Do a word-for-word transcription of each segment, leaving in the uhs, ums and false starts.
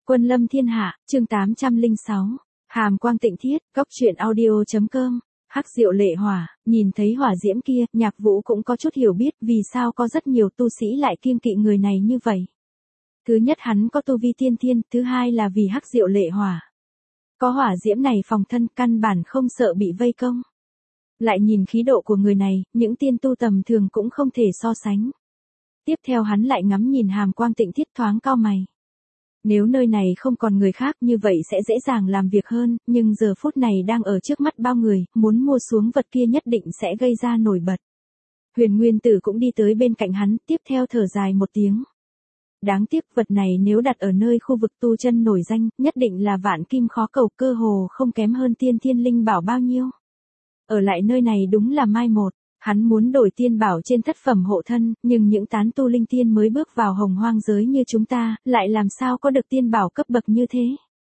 Quân lâm thiên hạ, chương tám trăm lẻ sáu. Hàm quang tịnh thiết, góc truyện audio.com. Hắc diệu lệ hỏa, nhìn thấy hỏa diễm kia, Nhạc Vũ cũng có chút hiểu biết vì sao có rất nhiều tu sĩ lại kiêng kỵ người này như vậy. Thứ nhất hắn có tu vi tiên thiên, thứ hai là vì hắc diệu lệ hỏa. Có hỏa diễm này phòng thân căn bản không sợ bị vây công. Lại nhìn khí độ của người này, những tiên tu tầm thường cũng không thể so sánh. Tiếp theo hắn lại ngắm nhìn hàm quang tịnh thiết thoáng cau mày. Nếu nơi này không còn người khác như vậy sẽ dễ dàng làm việc hơn, nhưng giờ phút này đang ở trước mắt bao người, muốn mua xuống vật kia nhất định sẽ gây ra nổi bật. Huyền Nguyên Tử cũng đi tới bên cạnh hắn, tiếp theo thở dài một tiếng. Đáng tiếc vật này nếu đặt ở nơi khu vực tu chân nổi danh, nhất định là vạn kim khó cầu, cơ hồ không kém hơn tiên thiên linh bảo bao nhiêu. Ở lại nơi này đúng là mai một. Hắn muốn đổi tiên bảo trên thất phẩm hộ thân, nhưng những tán tu linh tiên mới bước vào hồng hoang giới như chúng ta, lại làm sao có được tiên bảo cấp bậc như thế.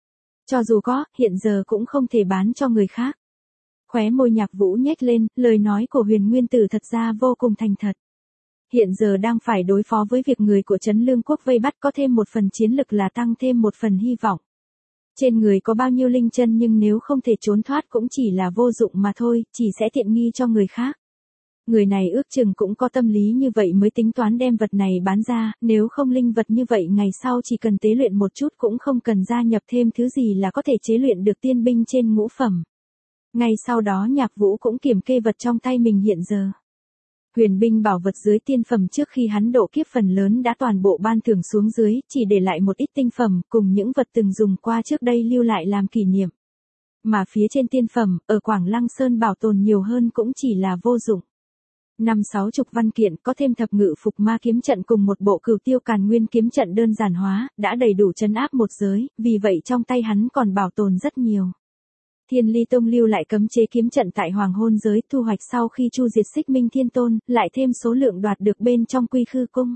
Cho dù có, hiện giờ cũng không thể bán cho người khác. Khóe môi Nhạc Vũ nhếch lên, lời nói của Huyền Nguyên Tử thật ra vô cùng thành thật. Hiện giờ đang phải đối phó với việc người của Trấn Lương Quốc vây bắt, có thêm một phần chiến lực là tăng thêm một phần hy vọng. Trên người có bao nhiêu linh chân nhưng nếu không thể trốn thoát cũng chỉ là vô dụng mà thôi, chỉ sẽ tiện nghi cho người khác. Người này ước chừng cũng có tâm lý như vậy mới tính toán đem vật này bán ra, nếu không linh vật như vậy ngày sau chỉ cần tế luyện một chút cũng không cần gia nhập thêm thứ gì là có thể chế luyện được tiên binh trên ngũ phẩm. Ngay sau đó Nhạc Vũ cũng kiểm kê vật trong tay mình hiện giờ. Huyền binh bảo vật dưới tiên phẩm trước khi hắn độ kiếp phần lớn đã toàn bộ ban thưởng xuống dưới, chỉ để lại một ít tinh phẩm cùng những vật từng dùng qua trước đây lưu lại làm kỷ niệm. Mà phía trên tiên phẩm, ở Quảng Lăng Sơn bảo tồn nhiều hơn cũng chỉ là vô dụng. Năm sáu chục văn kiện có thêm thập ngự phục ma kiếm trận cùng một bộ cửu tiêu càn nguyên kiếm trận đơn giản hóa, đã đầy đủ trấn áp một giới, vì vậy trong tay hắn còn bảo tồn rất nhiều. Thiên Ly Tông lưu lại cấm chế kiếm trận tại Hoàng Hôn giới, thu hoạch sau khi chu diệt Xích Minh Thiên Tôn, lại thêm số lượng đoạt được bên trong Quy Khư Cung.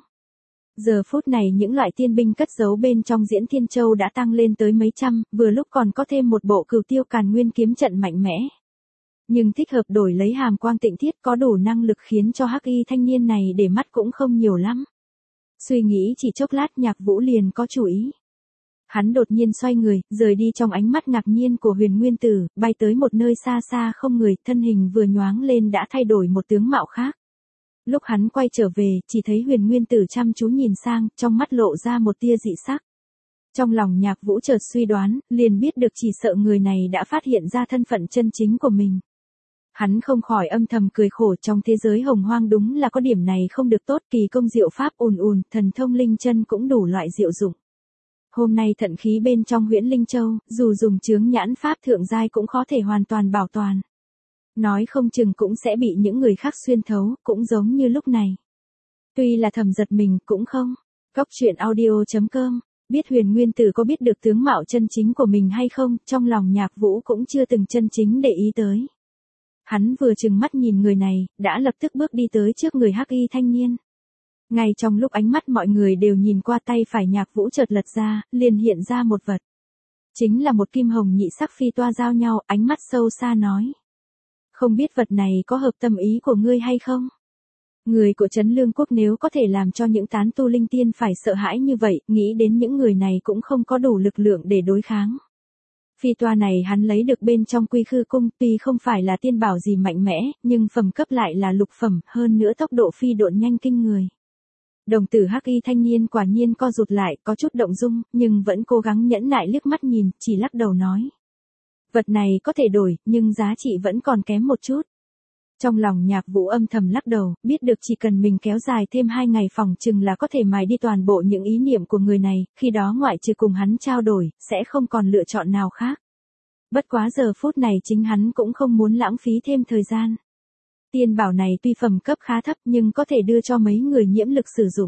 Giờ phút này những loại tiên binh cất giấu bên trong Diễn Thiên Châu đã tăng lên tới mấy trăm, vừa lúc còn có thêm một bộ cửu tiêu càn nguyên kiếm trận mạnh mẽ. Nhưng thích hợp đổi lấy hàm quang tịnh thiết có đủ năng lực khiến cho hắc y thanh niên này để mắt cũng không nhiều lắm. Suy nghĩ chỉ chốc lát Nhạc Vũ liền có chủ ý. Hắn đột nhiên xoay người, rời đi trong ánh mắt ngạc nhiên của Huyền Nguyên Tử, bay tới một nơi xa xa không người, thân hình vừa nhoáng lên đã thay đổi một tướng mạo khác. Lúc hắn quay trở về, chỉ thấy Huyền Nguyên Tử chăm chú nhìn sang, trong mắt lộ ra một tia dị sắc. Trong lòng Nhạc Vũ chợt suy đoán, liền biết được chỉ sợ người này đã phát hiện ra thân phận chân chính của mình. Hắn không khỏi âm thầm cười khổ, trong thế giới hồng hoang đúng là có điểm này không được tốt, kỳ công diệu pháp ùn ùn, thần thông linh chân cũng đủ loại diệu dụng. Hôm nay thận khí bên trong Huyễn Linh Châu, dù dùng chướng nhãn pháp thượng giai cũng khó thể hoàn toàn bảo toàn. Nói không chừng cũng sẽ bị những người khác xuyên thấu, cũng giống như lúc này. Tuy là thầm giật mình, cũng không. Góc truyện audio.com. Biết Huyền Nguyên Tử có biết được tướng mạo chân chính của mình hay không, trong lòng Nhạc Vũ cũng chưa từng chân chính để ý tới. Hắn vừa chừng mắt nhìn người này, đã lập tức bước đi tới trước người hắc y thanh niên. Ngay trong lúc ánh mắt mọi người đều nhìn qua, tay phải Nhạc Vũ chợt lật ra, liền hiện ra một vật. Chính là một kim hồng nhị sắc phi toa giao nhau, ánh mắt sâu xa nói. Không biết vật này có hợp tâm ý của ngươi hay không? Người của Trấn Lương Quốc nếu có thể làm cho những tán tu linh tiên phải sợ hãi như vậy, nghĩ đến những người này cũng không có đủ lực lượng để đối kháng. Phi toa này hắn lấy được bên trong Quy Khư Cung, tuy không phải là tiên bảo gì mạnh mẽ, nhưng phẩm cấp lại là lục phẩm, hơn nữa tốc độ phi độn nhanh kinh người. Đồng tử hắc y thanh niên quả nhiên co rụt lại, có chút động dung, nhưng vẫn cố gắng nhẫn nại liếc mắt nhìn, chỉ lắc đầu nói. Vật này có thể đổi, nhưng giá trị vẫn còn kém một chút. Trong lòng Nhạc Vũ âm thầm lắc đầu, biết được chỉ cần mình kéo dài thêm hai ngày phòng chừng là có thể mài đi toàn bộ những ý niệm của người này, khi đó ngoại trừ cùng hắn trao đổi, sẽ không còn lựa chọn nào khác. Bất quá giờ phút này chính hắn cũng không muốn lãng phí thêm thời gian. Tiên bảo này tuy phẩm cấp khá thấp nhưng có thể đưa cho mấy người nhiễm lực sử dụng.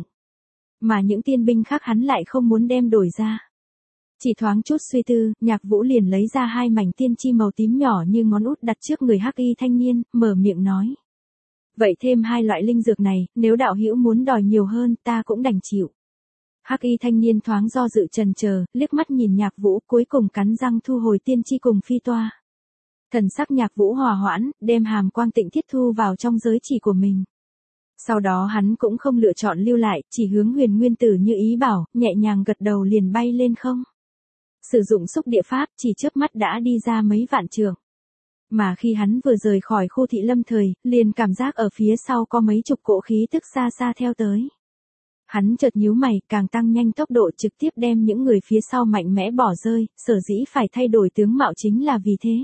Mà những tiên binh khác hắn lại không muốn đem đổi ra. Chỉ thoáng chút suy tư, Nhạc Vũ liền lấy ra hai mảnh tiên chi màu tím nhỏ như ngón út đặt trước người hắc y thanh niên, mở miệng nói. Vậy thêm hai loại linh dược này, nếu đạo hữu muốn đòi nhiều hơn ta cũng đành chịu. Hắc y thanh niên thoáng do dự chần chờ, liếc mắt nhìn Nhạc Vũ, cuối cùng cắn răng thu hồi tiên chi cùng phi toa. Thần sắc Nhạc Vũ hòa hoãn, đem hàm quang tịnh thiết thu vào trong giới chỉ của mình. Sau đó hắn cũng không lựa chọn lưu lại, chỉ hướng Huyền Nguyên Tử như ý bảo, nhẹ nhàng gật đầu liền bay lên không. Sử dụng xúc địa pháp chỉ chớp mắt đã đi ra mấy vạn trượng. Mà khi hắn vừa rời khỏi khu thị lâm thời, liền cảm giác ở phía sau có mấy chục cỗ khí tức xa xa theo tới. Hắn chợt nhíu mày, càng tăng nhanh tốc độ trực tiếp đem những người phía sau mạnh mẽ bỏ rơi, sở dĩ phải thay đổi tướng mạo chính là vì thế.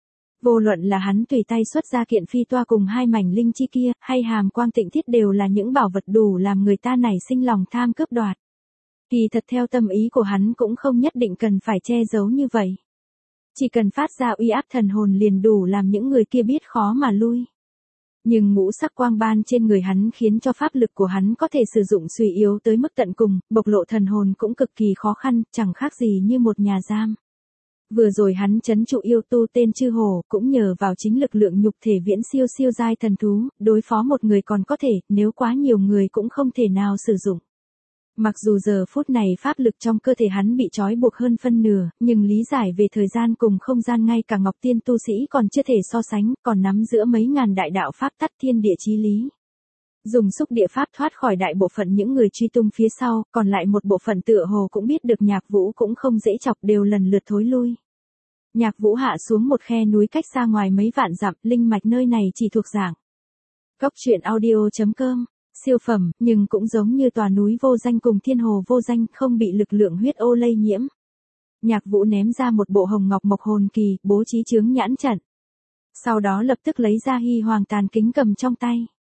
Vô luận là hắn tùy tay xuất ra kiện phi toa cùng hai mảnh linh chi kia, hay hàm quang tịnh thiết đều là những bảo vật đủ làm người ta nảy sinh lòng tham cướp đoạt. Kỳ thật theo tâm ý của hắn cũng không nhất định cần phải che giấu như vậy. Chỉ cần phát ra uy áp thần hồn liền đủ làm những người kia biết khó mà lui. Nhưng ngũ sắc quang ban trên người hắn khiến cho pháp lực của hắn có thể sử dụng suy yếu tới mức tận cùng, bộc lộ thần hồn cũng cực kỳ khó khăn, chẳng khác gì như một nhà giam. Vừa rồi hắn trấn trụ yêu tu tên Chư Hổ, cũng nhờ vào chính lực lượng nhục thể viễn siêu siêu giai thần thú, đối phó một người còn có thể, nếu quá nhiều người cũng không thể nào sử dụng. Mặc dù giờ phút này pháp lực trong cơ thể hắn bị trói buộc hơn phân nửa, nhưng lý giải về thời gian cùng không gian ngay cả Ngọc Tiên tu sĩ còn chưa thể so sánh, còn nắm giữa mấy ngàn đại đạo pháp tắc thiên địa chí lý. Dùng xúc địa pháp thoát khỏi đại bộ phận những người truy tung phía sau, còn lại một bộ phận tựa hồ cũng biết được Nhạc Vũ cũng không dễ chọc đều lần lượt thối lui. Nhạc Vũ hạ xuống một khe núi cách xa ngoài mấy vạn dặm, linh mạch nơi này chỉ thuộc dạng Cốc truyện audio chấm com. Siêu phẩm, nhưng cũng giống như tòa núi vô danh cùng thiên hồ vô danh, không bị lực lượng huyết ô lây nhiễm. Nhạc Vũ ném ra một bộ hồng ngọc mộc hồn kỳ, bố trí chướng nhãn trận. Sau đó lập tức lấy ra hy hoàng tàn kính cầm trong tay.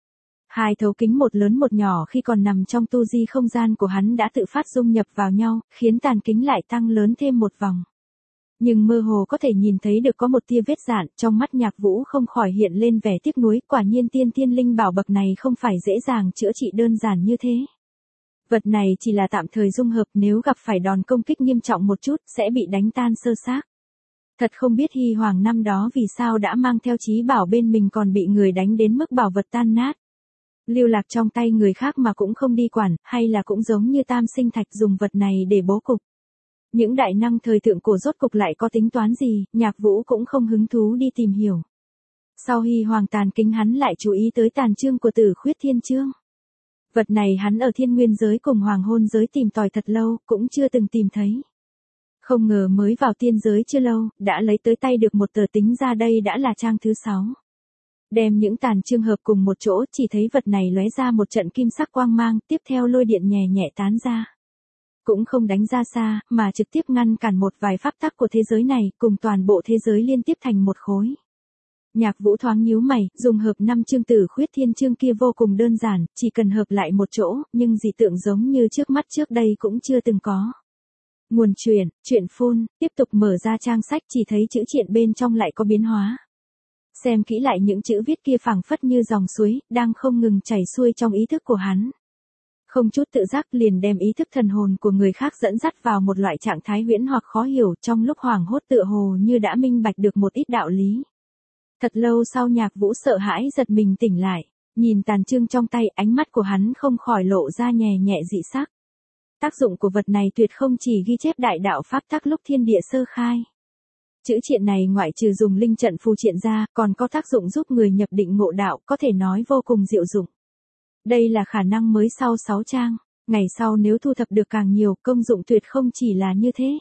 Hai thấu kính một lớn một nhỏ khi còn nằm trong tu di không gian của hắn đã tự phát dung nhập vào nhau, khiến tàn kính lại tăng lớn thêm một vòng. Nhưng mơ hồ có thể nhìn thấy được có một tia vết rạn, trong mắt Nhạc Vũ không khỏi hiện lên vẻ tiếc nuối, quả nhiên tiên tiên linh bảo bậc này không phải dễ dàng chữa trị đơn giản như thế. Vật này chỉ là tạm thời dung hợp, nếu gặp phải đòn công kích nghiêm trọng một chút, sẽ bị đánh tan sơ xác. Thật không biết Hy Hoàng năm đó vì sao đã mang theo chí bảo bên mình còn bị người đánh đến mức bảo vật tan nát. Lưu lạc trong tay người khác mà cũng không đi quản, hay là cũng giống như Tam Sinh Thạch dùng vật này để bố cục. Những đại năng thời thượng cổ rốt cục lại có tính toán gì, Nhạc Vũ cũng không hứng thú đi tìm hiểu. Sau Hy Hoàng tàn kính hắn lại chú ý tới tàn chương của Tử Khuyết Thiên Chương. Vật này hắn ở Thiên Nguyên giới cùng Hoàng Hôn giới tìm tòi thật lâu, cũng chưa từng tìm thấy. Không ngờ mới vào tiên giới chưa lâu, đã lấy tới tay được một tờ tính ra đây đã là trang thứ sáu. Đem những tàn chương hợp cùng một chỗ, chỉ thấy vật này lóe ra một trận kim sắc quang mang, tiếp theo lôi điện nhẹ nhẹ tán ra. Cũng không đánh ra xa, mà trực tiếp ngăn cản một vài pháp tắc của thế giới này, cùng toàn bộ thế giới liên tiếp thành một khối. Nhạc Vũ thoáng nhíu mày, dùng hợp năm chương Tử Khuyết Thiên Chương kia vô cùng đơn giản, chỉ cần hợp lại một chỗ, nhưng dị tượng giống như trước mắt trước đây cũng chưa từng có. Nguồn truyện, truyện phun, tiếp tục mở ra trang sách chỉ thấy chữ triện bên trong lại có biến hóa. Xem kỹ lại những chữ viết kia phảng phất như dòng suối, đang không ngừng chảy xuôi trong ý thức của hắn. Không chút tự giác liền đem ý thức thần hồn của người khác dẫn dắt vào một loại trạng thái huyễn hoặc khó hiểu, trong lúc hoảng hốt tựa hồ như đã minh bạch được một ít đạo lý. Thật lâu sau Nhạc Vũ sợ hãi giật mình tỉnh lại, nhìn tàn chương trong tay, ánh mắt của hắn không khỏi lộ ra nhẹ nhẹ dị sắc. Tác dụng của vật này tuyệt không chỉ ghi chép đại đạo pháp tắc lúc thiên địa sơ khai. Chữ triện này ngoại trừ dùng linh trận phù triện ra, còn có tác dụng giúp người nhập định ngộ đạo, có thể nói vô cùng diệu dụng. Đây là khả năng mới sau sáu trang, ngày sau nếu thu thập được càng nhiều, công dụng tuyệt không chỉ là như thế.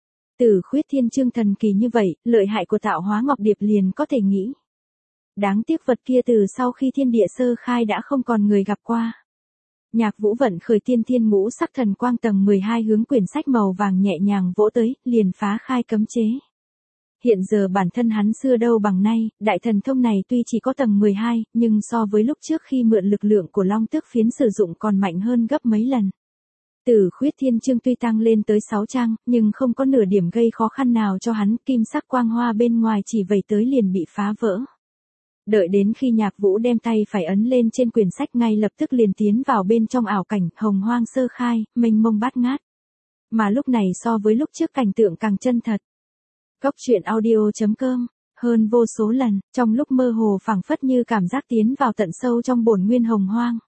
Tử Khuyết Thiên Chương thần kỳ như vậy, lợi hại của tạo hóa ngọc điệp liền có thể nghĩ. Đáng tiếc vật kia từ sau khi thiên địa sơ khai đã không còn người gặp qua. Nhạc Vũ vận khởi tiên thiên ngũ sắc thần quang tầng mười hai hướng quyển sách màu vàng nhẹ nhàng vỗ tới, liền phá khai cấm chế. Hiện giờ bản thân hắn xưa đâu bằng nay, đại thần thông này tuy chỉ có tầng mười hai, nhưng so với lúc trước khi mượn lực lượng của Long Tước Phiến sử dụng còn mạnh hơn gấp mấy lần. Tử Khuyết Thiên Chương tuy tăng lên tới sáu trang, nhưng không có nửa điểm gây khó khăn nào cho hắn, kim sắc quang hoa bên ngoài chỉ vẩy tới liền bị phá vỡ. Đợi đến khi Nhạc Vũ đem tay phải ấn lên trên quyển sách ngay lập tức liền tiến vào bên trong ảo cảnh, hồng hoang sơ khai, mênh mông bát ngát. Mà lúc này so với lúc trước cảnh tượng càng chân thật. Cốc truyện audio chấm com, hơn vô số lần, trong lúc mơ hồ phảng phất như cảm giác tiến vào tận sâu trong bổn nguyên hồng hoang.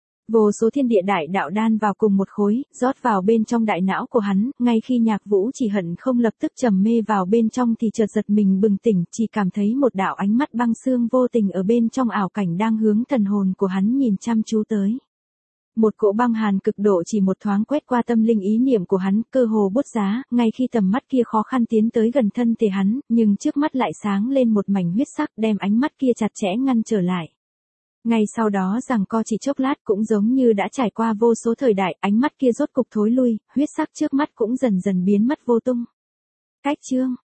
Vô số thiên địa đại đạo đan vào cùng một khối, rót vào bên trong đại não của hắn, ngay khi Nhạc Vũ chỉ hận không lập tức trầm mê vào bên trong thì chợt giật mình bừng tỉnh, chỉ cảm thấy một đạo ánh mắt băng xương vô tình ở bên trong ảo cảnh đang hướng thần hồn của hắn nhìn chăm chú tới. Một cỗ băng hàn cực độ chỉ một thoáng quét qua tâm linh ý niệm của hắn, cơ hồ bút giá, ngay khi tầm mắt kia khó khăn tiến tới gần thân thể hắn, nhưng trước mắt lại sáng lên một mảnh huyết sắc đem ánh mắt kia chặt chẽ ngăn trở lại. Ngay sau đó giằng co chỉ chốc lát cũng giống như đã trải qua vô số thời đại, ánh mắt kia rốt cục thối lui, huyết sắc trước mắt cũng dần dần biến mất vô tung. Cách chương